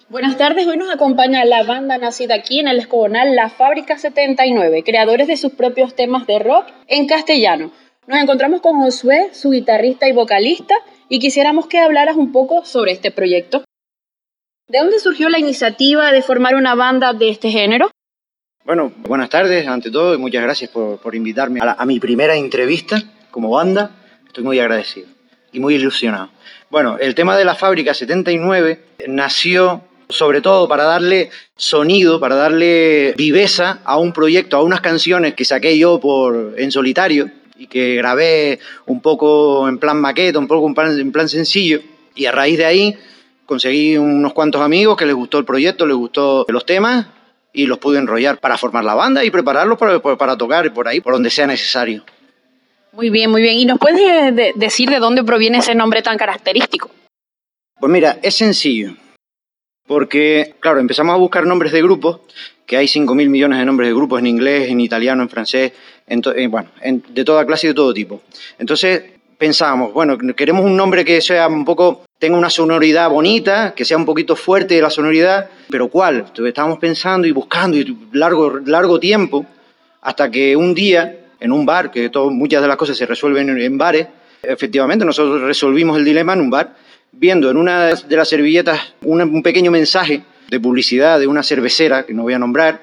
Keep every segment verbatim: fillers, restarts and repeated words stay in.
Buenas tardes, hoy nos acompaña la banda nacida aquí en el Escobonal, La Fábrica setenta y nueve, creadores de sus propios temas de rock en castellano. Nos encontramos con Josué, su guitarrista y vocalista, y quisiéramos que hablaras un poco sobre este proyecto. ¿De dónde surgió la iniciativa de formar una banda de este género? Bueno, buenas tardes, ante todo, y muchas gracias por, por invitarme a, la, a mi primera entrevista como banda. Estoy muy agradecido y muy ilusionado. Bueno, el tema de La Fábrica setenta y nueve nació sobre todo para darle sonido, para darle viveza a un proyecto, a unas canciones que saqué yo por, en solitario y que grabé un poco en plan maqueta, un poco en plan, en plan sencillo, y a raíz de ahí conseguí unos cuantos amigos que les gustó el proyecto, les gustó los temas y los pude enrollar para formar la banda y prepararlos para, para tocar por ahí, por donde sea necesario. Muy bien, muy bien. ¿Y nos puedes de- decir de dónde proviene ese nombre tan característico? Pues mira, es sencillo, porque claro, empezamos a buscar nombres de grupos, que hay cinco mil millones de nombres de grupos en inglés, en italiano, en francés, en to- eh, bueno, en, de toda clase y de todo tipo. Entonces pensábamos, bueno, queremos un nombre que sea un poco, tenga una sonoridad bonita, que sea un poquito fuerte la sonoridad, pero ¿cuál? Entonces estábamos pensando y buscando y largo, largo tiempo, hasta que un día, en un bar, que todo, muchas de las cosas se resuelven en, en bares, efectivamente nosotros resolvimos el dilema en un bar, viendo en una de las servilletas un, un pequeño mensaje de publicidad de una cervecera, que no voy a nombrar,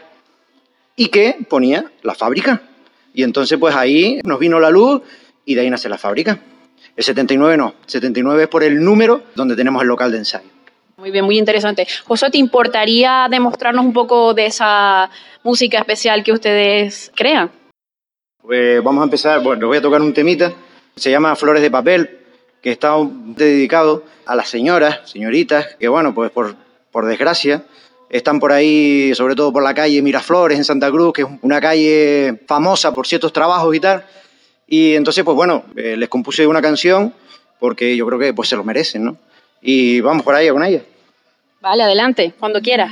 y que ponía La Fábrica. Y entonces pues ahí nos vino la luz y de ahí nace La Fábrica. El setenta y nueve no, el setenta y nueve es por el número donde tenemos el local de ensayo. Muy bien, muy interesante. José, ¿te importaría demostrarnos un poco de esa música especial que ustedes crean? Pues vamos a empezar, bueno, les voy a tocar un temita, se llama Flores de Papel, que está dedicado a las señoras, señoritas, que bueno, pues por, por desgracia, están por ahí, sobre todo por la calle Miraflores en Santa Cruz, que es una calle famosa por ciertos trabajos y tal. Y entonces, pues bueno, eh, les compuse una canción porque yo creo que pues se lo merecen, ¿no? Y vamos por ahí con ella. Vale, adelante, cuando quieras.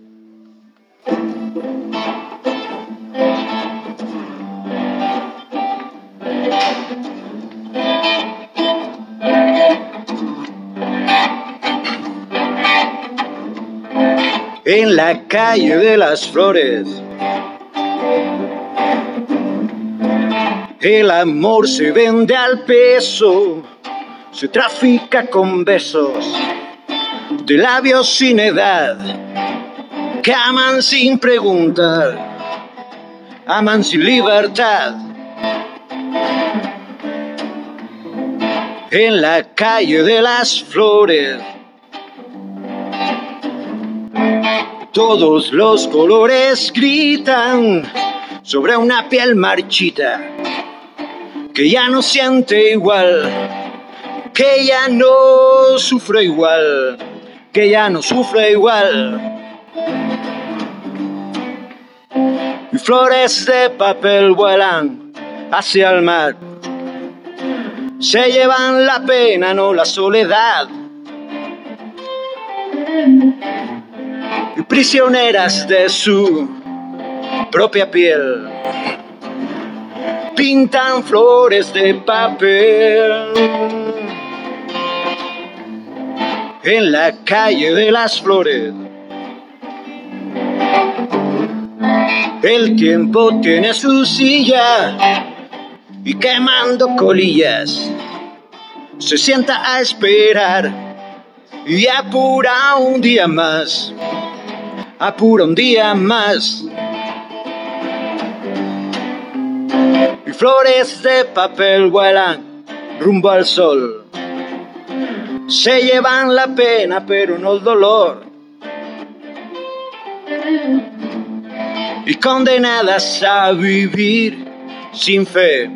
En la calle de las flores, el amor se vende al peso, se trafica con besos de labios sin edad, que aman sin preguntar, aman sin libertad. En la calle de las flores, todos los colores gritan sobre una piel marchita que ya no siente igual, que ya no sufre igual, que ya no sufre igual. Y flores de papel vuelan hacia el mar, se llevan la pena, no la soledad. Y prisioneras de su propia piel, pintan flores de papel. En la calle de las flores, el tiempo tiene su silla y quemando colillas se sienta a esperar y apura un día más, apura un día más. Y flores de papel vuelan rumbo al sol, se llevan la pena pero no el dolor, y condenadas a vivir sin fe,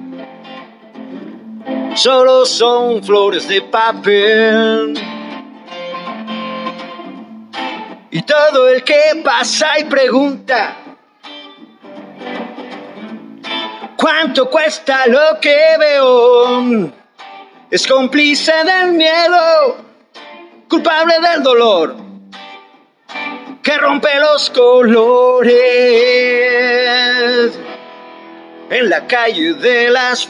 solo son flores de papel. Y todo el que pasa y pregunta ¿cuánto cuesta lo que veo? Es cómplice del miedo, culpable del dolor, que rompe los colores. En la calle de las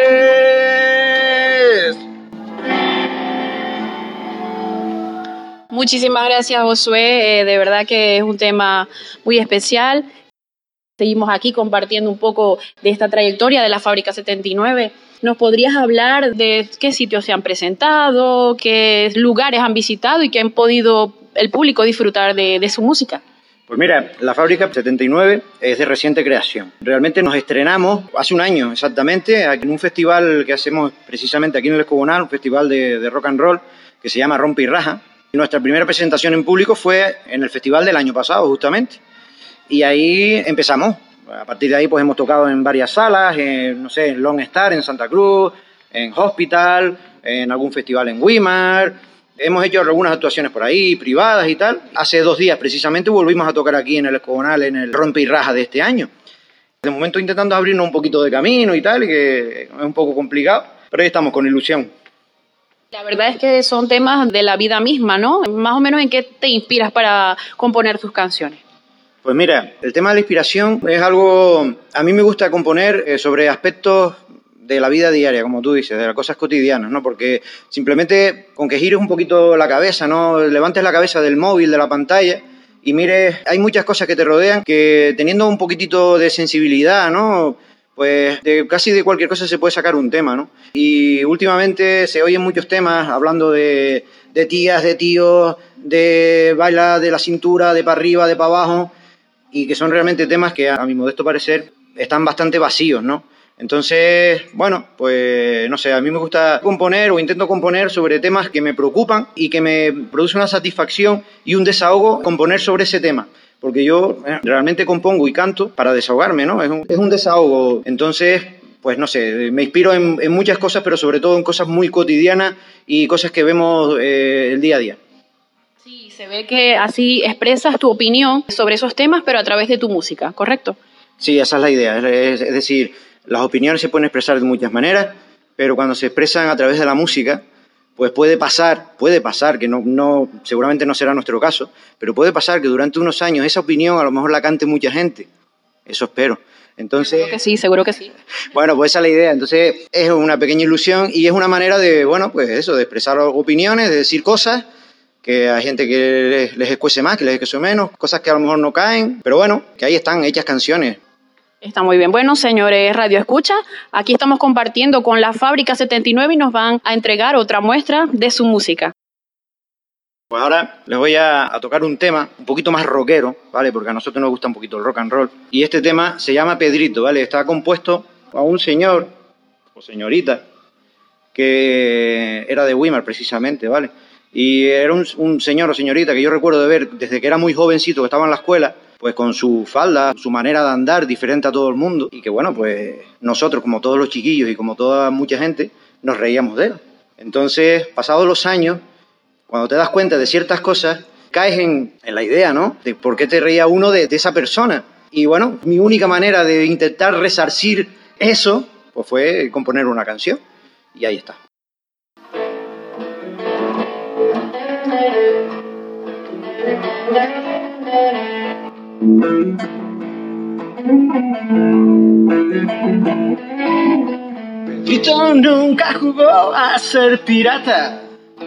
flores. Muchísimas gracias, Josué. Eh, de verdad que es un tema muy especial. Seguimos aquí compartiendo un poco de esta trayectoria de la Fábrica setenta y nueve. ¿Nos podrías hablar de qué sitios se han presentado, qué lugares han visitado y qué han podido el público disfrutar de, de su música? Pues mira, la Fábrica setenta y nueve es de reciente creación. Realmente nos estrenamos hace un año exactamente en un festival que hacemos precisamente aquí en el Escobonal, un festival de, de rock and roll que se llama Rompe y Raja. Y nuestra primera presentación en público fue en el festival del año pasado justamente. Y ahí empezamos. A partir de ahí pues hemos tocado en varias salas, en, no sé, en Lone Star, en Santa Cruz, en Hospital, en algún festival en Weimar. Hemos hecho algunas actuaciones por ahí, privadas y tal. Hace dos días precisamente volvimos a tocar aquí en el Escobonal, en el Rompe y Raja de este año. De momento intentando abrirnos un poquito de camino y tal, y que es un poco complicado, pero ahí estamos con ilusión. La verdad es que son temas de la vida misma, ¿no? Más o menos, ¿en qué te inspiras para componer tus canciones? Pues mira, el tema de la inspiración es algo... A mí me gusta componer eh, sobre aspectos de la vida diaria, como tú dices, de las cosas cotidianas, ¿no? Porque simplemente con que gires un poquito la cabeza, ¿no? Levantes la cabeza del móvil, de la pantalla y mires, hay muchas cosas que te rodean que teniendo un poquitito de sensibilidad, ¿no? Pues de casi de cualquier cosa se puede sacar un tema, ¿no? Y últimamente se oyen muchos temas hablando de, de tías, de tíos, de baila de la cintura, de para arriba, de para abajo, y que son realmente temas que a mi modesto parecer están bastante vacíos, ¿no? Entonces, bueno, pues no sé, a mí me gusta componer o intento componer sobre temas que me preocupan y que me produce una satisfacción y un desahogo componer sobre ese tema. Porque yo eh, realmente compongo y canto para desahogarme, ¿no? Es un, es un desahogo. Entonces, pues no sé, me inspiro en, en muchas cosas, pero sobre todo en cosas muy cotidianas y cosas que vemos eh, el día a día. Sí, se ve que así expresas tu opinión sobre esos temas, pero a través de tu música, ¿correcto? Sí, esa es la idea. Es, es decir, las opiniones se pueden expresar de muchas maneras, pero cuando se expresan a través de la música, pues puede pasar, puede pasar, que no, no, seguramente no será nuestro caso, pero puede pasar que durante unos años esa opinión a lo mejor la cante mucha gente. Eso espero. Entonces, seguro que sí, seguro que sí. Bueno, pues esa es la idea. Entonces es una pequeña ilusión y es una manera de, bueno, pues eso, de expresar opiniones, de decir cosas que hay gente que les, les escuece más, que les escuece menos, cosas que a lo mejor no caen, pero bueno, que ahí están hechas canciones. Está muy bien. Bueno, señores Radio Escucha, aquí estamos compartiendo con la Fábrica setenta y nueve y nos van a entregar otra muestra de su música. Pues ahora les voy a, a tocar un tema un poquito más rockero, ¿vale? Porque a nosotros nos gusta un poquito el rock and roll. Y este tema se llama Pedrito, ¿vale? Está compuesto a un señor o señorita que era de Weimar precisamente, ¿vale? Y era un, un señor o señorita que yo recuerdo de ver desde que era muy jovencito, que estaba en la escuela, pues con su falda, su manera de andar diferente a todo el mundo, y que bueno, pues nosotros, como todos los chiquillos y como toda mucha gente, nos reíamos de él. Entonces, pasados los años, cuando te das cuenta de ciertas cosas, caes en, en la idea, ¿no? De por qué te reía uno de, de esa persona. Y bueno, mi única manera de intentar resarcir eso, pues fue componer una canción, y ahí está. Pedrito nunca jugó a ser pirata,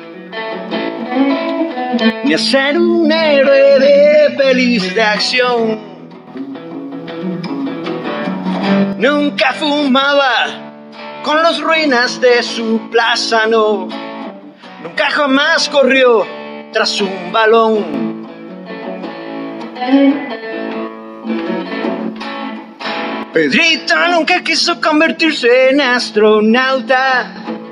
ni a ser un héroe de pelis de acción. Nunca fumaba con las ruinas de su plaza, no. Nunca jamás corrió tras un balón. Pedrito nunca quiso convertirse en astronauta,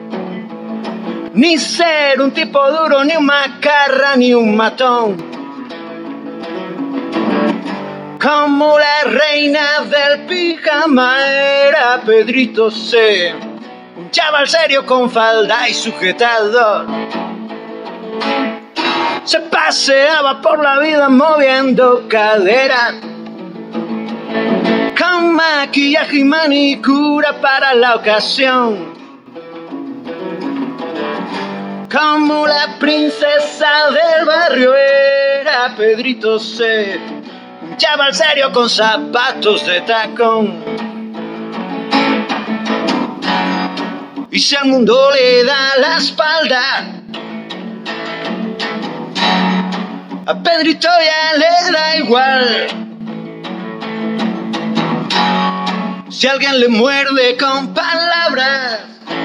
ni ser un tipo duro, ni un macarra, ni un matón. Como la reina del pijama era Pedrito C, un chaval serio con falda y sujetador. Se paseaba por la vida moviendo cadera, con maquillaje y manicura para la ocasión. Como la princesa del barrio era Pedrito C, un chaval serio con zapatos de tacón. Y si al mundo le da la espalda, A Pedrito ya le da igual si alguien le muerde con palabras.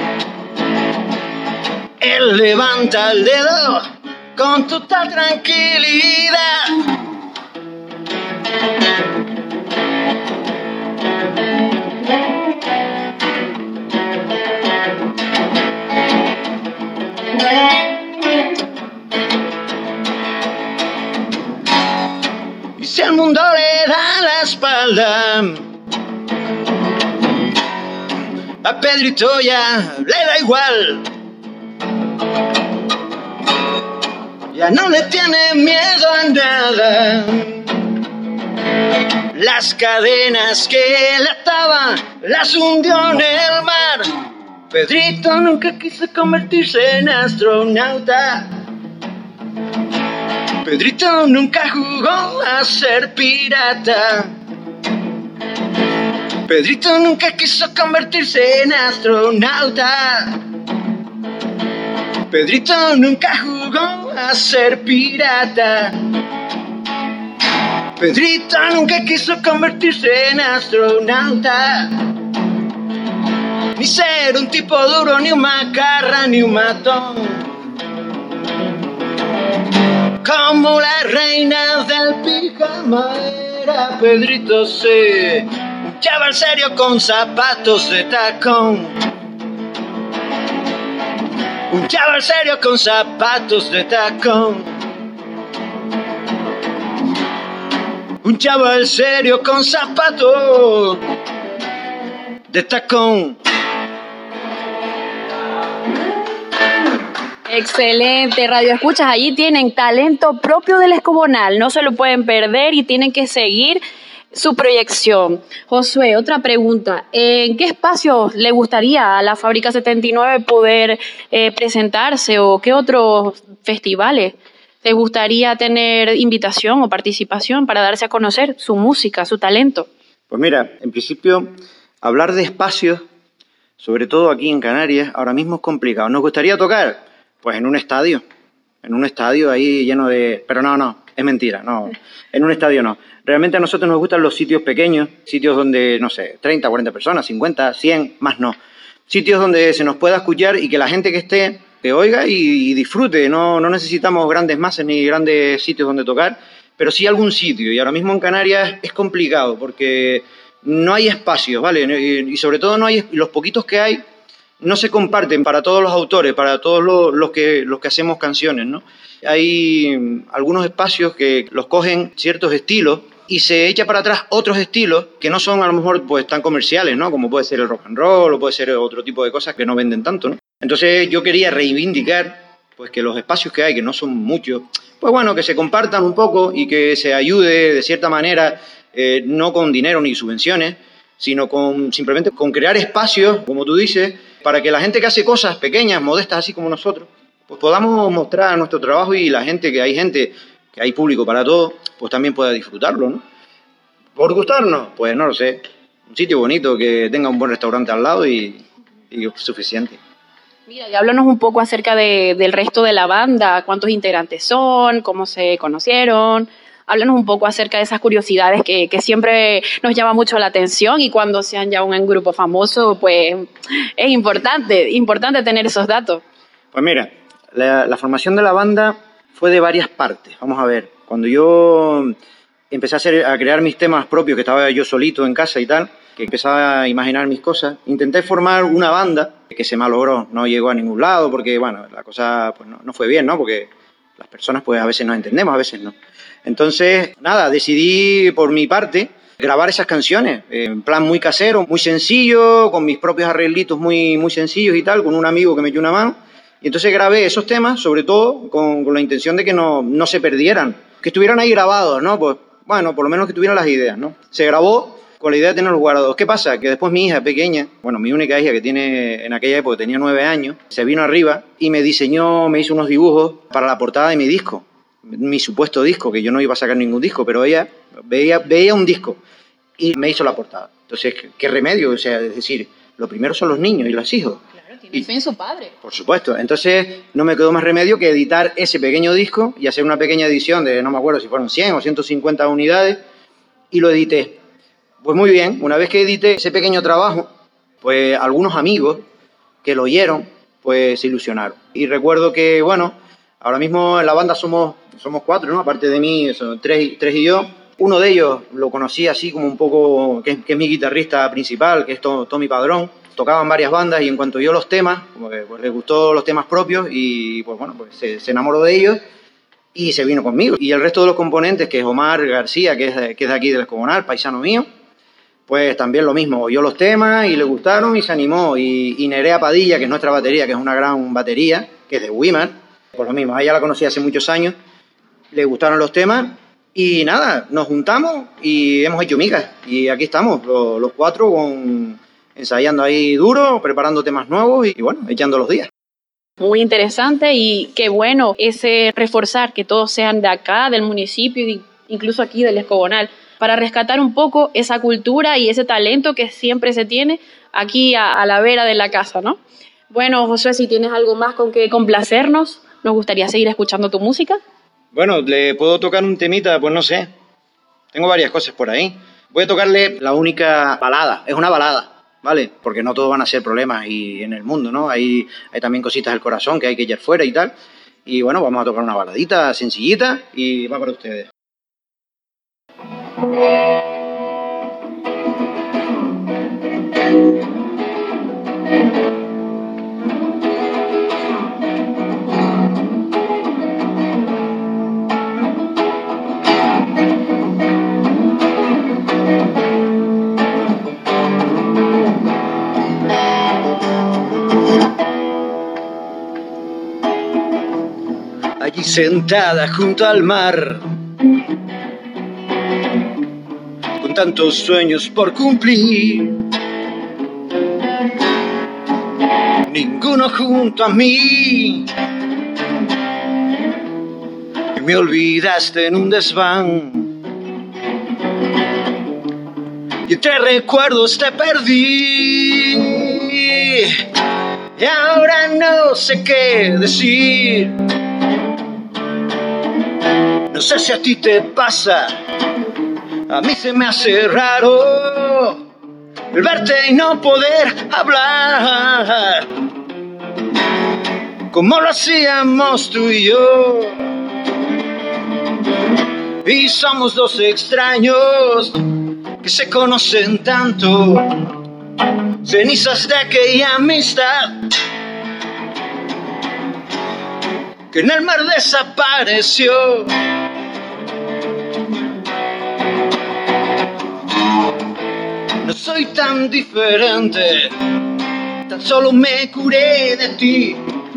Él levanta el dedo con total tranquilidad. Y si el mundo le da la espalda, a Pedrito ya le da igual. Ya no le tiene miedo a nada. Las cadenas que le ataban las hundió en el mar. Pedrito nunca quiso convertirse en astronauta. Pedrito nunca jugó a ser pirata. Pedrito nunca quiso convertirse en astronauta. Pedrito nunca jugó a ser pirata. Pedrito nunca quiso convertirse en astronauta. Ni ser un tipo duro, ni un macarra, ni un matón. Como la reina del pijama era Pedrito, sí. Un chaval serio con zapatos de tacón. Un chaval serio con zapatos de tacón. Un chaval serio con zapatos de tacón. Excelente, Radio Escuchas, allí tienen talento propio del Escobonal, no se lo pueden perder y tienen que seguir su proyección. Josué, otra pregunta, ¿en qué espacios le gustaría a la Fábrica setenta y nueve poder eh, presentarse o qué otros festivales te gustaría tener invitación o participación para darse a conocer su música, su talento? Pues mira, en principio, hablar de espacios, sobre todo aquí en Canarias, ahora mismo es complicado. ¿Nos gustaría tocar? Pues en un estadio, en un estadio ahí lleno de... Pero no, no, es mentira, no, en un estadio no. Realmente a nosotros nos gustan los sitios pequeños, sitios donde, no sé, treinta, cuarenta personas, cincuenta, cien, más no. Sitios donde se nos pueda escuchar y que la gente que esté, que oiga y, y disfrute. No, no necesitamos grandes masas ni grandes sitios donde tocar, pero sí algún sitio. Y ahora mismo en Canarias es complicado porque no hay espacios, ¿vale? Y, y sobre todo no hay, los poquitos que hay no se comparten para todos los autores, para todos los, los, que, los que hacemos canciones, ¿no? Hay algunos espacios que los cogen ciertos estilos y se echa para atrás otros estilos que no son a lo mejor pues tan comerciales, ¿no? Como puede ser el rock and roll o puede ser otro tipo de cosas que no venden tanto, ¿no? Entonces yo quería reivindicar pues que los espacios que hay, que no son muchos, pues bueno, que se compartan un poco y que se ayude de cierta manera, eh, no con dinero ni subvenciones, sino con simplemente con crear espacios, como tú dices, para que la gente que hace cosas pequeñas, modestas, así como nosotros, pues podamos mostrar nuestro trabajo y la gente, que hay gente, que hay público para todo, pues también pueda disfrutarlo, ¿no? ¿Por gustarnos? Pues no lo sé. Un sitio bonito, que tenga un buen restaurante al lado y, y es suficiente. Mira, y háblanos un poco acerca de, del resto de la banda, cuántos integrantes son, cómo se conocieron. Háblanos un poco acerca de esas curiosidades que, que siempre nos llama mucho la atención y cuando sean ya un grupo famoso, pues es importante, importante tener esos datos. Pues mira, la, la formación de la banda fue de varias partes. Vamos a ver, cuando yo empecé a, hacer, a crear mis temas propios, que estaba yo solito en casa y tal, que empezaba a imaginar mis cosas, intenté formar una banda que se malogró, no llegó a ningún lado porque, bueno, la cosa pues no, no fue bien, ¿no? Porque las personas pues a veces nos entendemos, a veces no. Entonces, nada, decidí por mi parte grabar esas canciones en plan muy casero, muy sencillo, con mis propios arreglitos muy, muy sencillos y tal, con un amigo que me dio una mano. Y entonces grabé esos temas, sobre todo con, con la intención de que no, no se perdieran, que estuvieran ahí grabados, ¿no? Pues bueno, por lo menos que tuvieran las ideas, ¿no? Se grabó con la idea de tenerlos guardados. ¿Qué pasa? Que después mi hija pequeña, bueno, mi única hija que tiene en aquella época tenía nueve años, se vino arriba y me diseñó, me hizo unos dibujos para la portada de mi disco, mi supuesto disco, que yo no iba a sacar ningún disco, pero ella veía, veía un disco y me hizo la portada. Entonces, ¿qué, qué remedio? O sea, es decir, lo primero son los niños y los hijos. tiene Y, fe en su padre. por supuesto. Entonces no me quedó más remedio que editar ese pequeño disco y hacer una pequeña edición de, no me acuerdo si fueron cien o ciento cincuenta unidades, y lo edité. Pues muy bien, una vez que edité ese pequeño trabajo, pues algunos amigos que lo oyeron, pues se ilusionaron. Y recuerdo que, bueno, ahora mismo en la banda somos, somos cuatro, ¿no? Aparte de mí, son tres, tres y yo. Uno de ellos lo conocí así como un poco, que es, que es mi guitarrista principal, que es Tommy Padrón. Tocaban varias bandas y en cuanto oyó los temas, pues, pues le gustó los temas propios y pues bueno, pues se, se enamoró de ellos y se vino conmigo. Y el resto de los componentes, que es Omar García, que es, de, que es de aquí del Escogonal, paisano mío, pues también lo mismo, oyó los temas y le gustaron y se animó. Y, y Nerea Padilla, que es nuestra batería, que es una gran batería, que es de Weimar, pues lo mismo, a ella la conocí hace muchos años, le gustaron los temas y nada, nos juntamos y hemos hecho migas. Y aquí estamos, los, los cuatro, con, ensayando ahí duro, preparando temas nuevos y, y bueno, echando los días. Muy interesante y qué bueno ese reforzar que todos sean de acá, del municipio, incluso aquí del Escogonal, para rescatar un poco esa cultura y ese talento que siempre se tiene aquí a, a la vera de la casa, ¿no? Bueno, Josué, si tienes algo más con que complacernos, nos gustaría seguir escuchando tu música. Bueno, le puedo tocar un temita, pues no sé. Tengo varias cosas por ahí. Voy a tocarle la única balada, es una balada, ¿vale? Porque no todos van a ser problemas y en el mundo, ¿no? Hay, hay también cositas del corazón que hay que echar fuera y tal. Y bueno, vamos a tocar una baladita sencillita y va para ustedes. Allí sentada junto al mar, con tantos sueños por cumplir, ninguno junto a mí, y me olvidaste en un desván, y entre recuerdos te perdí, y ahora no sé qué decir. No sé si a ti te pasa, a mí se me hace raro el verte y no poder hablar como lo hacíamos tú y yo. Y somos dos extraños que se conocen tanto, cenizas de aquella amistad que en el mar desapareció. No soy tan diferente, tan solo me curé de ti.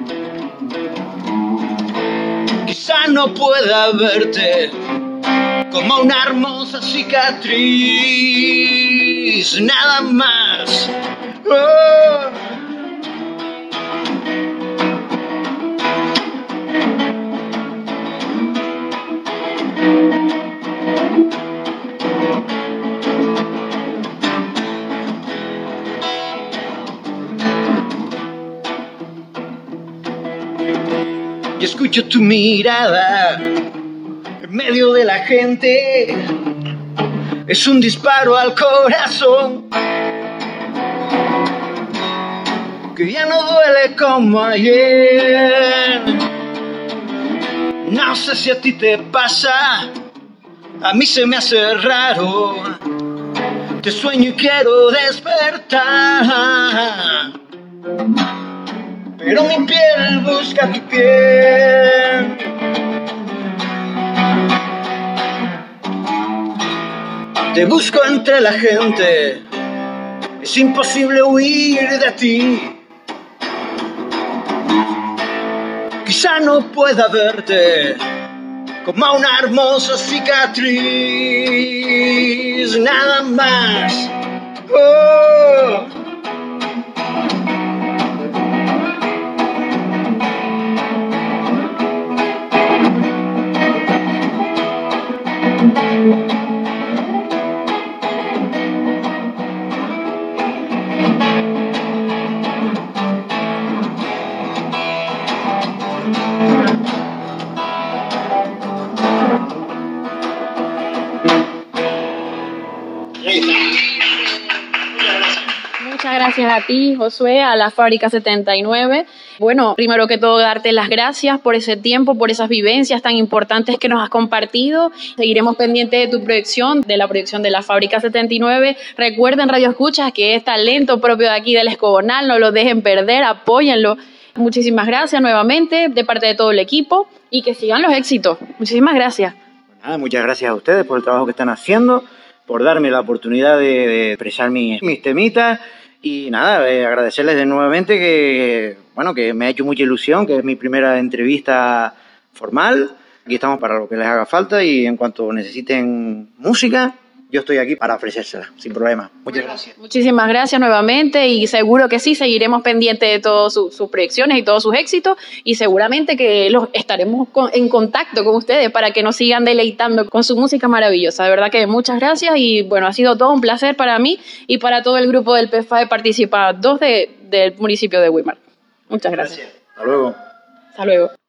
Quizá no pueda verte como una hermosa cicatriz, nada más. Oh. Y escucho tu mirada en medio de la gente, es un disparo al corazón que ya no duele como ayer. No sé si a ti te pasa, a mí se me hace raro, te sueño y quiero despertar, pero mi piel busca tu piel. Te busco entre la gente, es imposible huir de ti. Quizá no pueda verte como una hermosa cicatriz, nada más. Oh. gracias a ti, Josué, a la Fábrica setenta y nueve. Bueno, primero que todo, darte las gracias por ese tiempo, por esas vivencias tan importantes que nos has compartido. Seguiremos pendientes de tu proyección, de la proyección de la Fábrica setenta y nueve. Recuerden, Radio Escuchas, que es talento propio de aquí del Escobonal, no lo dejen perder, apóyenlo. Muchísimas gracias nuevamente de parte de todo el equipo y que sigan los éxitos. Muchísimas gracias. Nada, muchas gracias a ustedes por el trabajo que están haciendo, por darme la oportunidad de, de expresar mis, mis temitas y nada, eh, agradecerles de nuevamente que, bueno, que me ha hecho mucha ilusión, que es mi primera entrevista formal. Aquí estamos para lo que les haga falta y en cuanto necesiten música, yo estoy aquí para ofrecérsela, sin problema. Muchas gracias. Muchísimas gracias nuevamente y seguro que sí, seguiremos pendientes de todas sus, sus proyecciones y todos sus éxitos y seguramente que los estaremos con, en contacto con ustedes para que nos sigan deleitando con su música maravillosa. De verdad que muchas gracias y bueno, ha sido todo un placer para mí y para todo el grupo del P F A E Participa dos de, del municipio de Güímar. Muchas gracias. Gracias. Hasta luego. Hasta luego.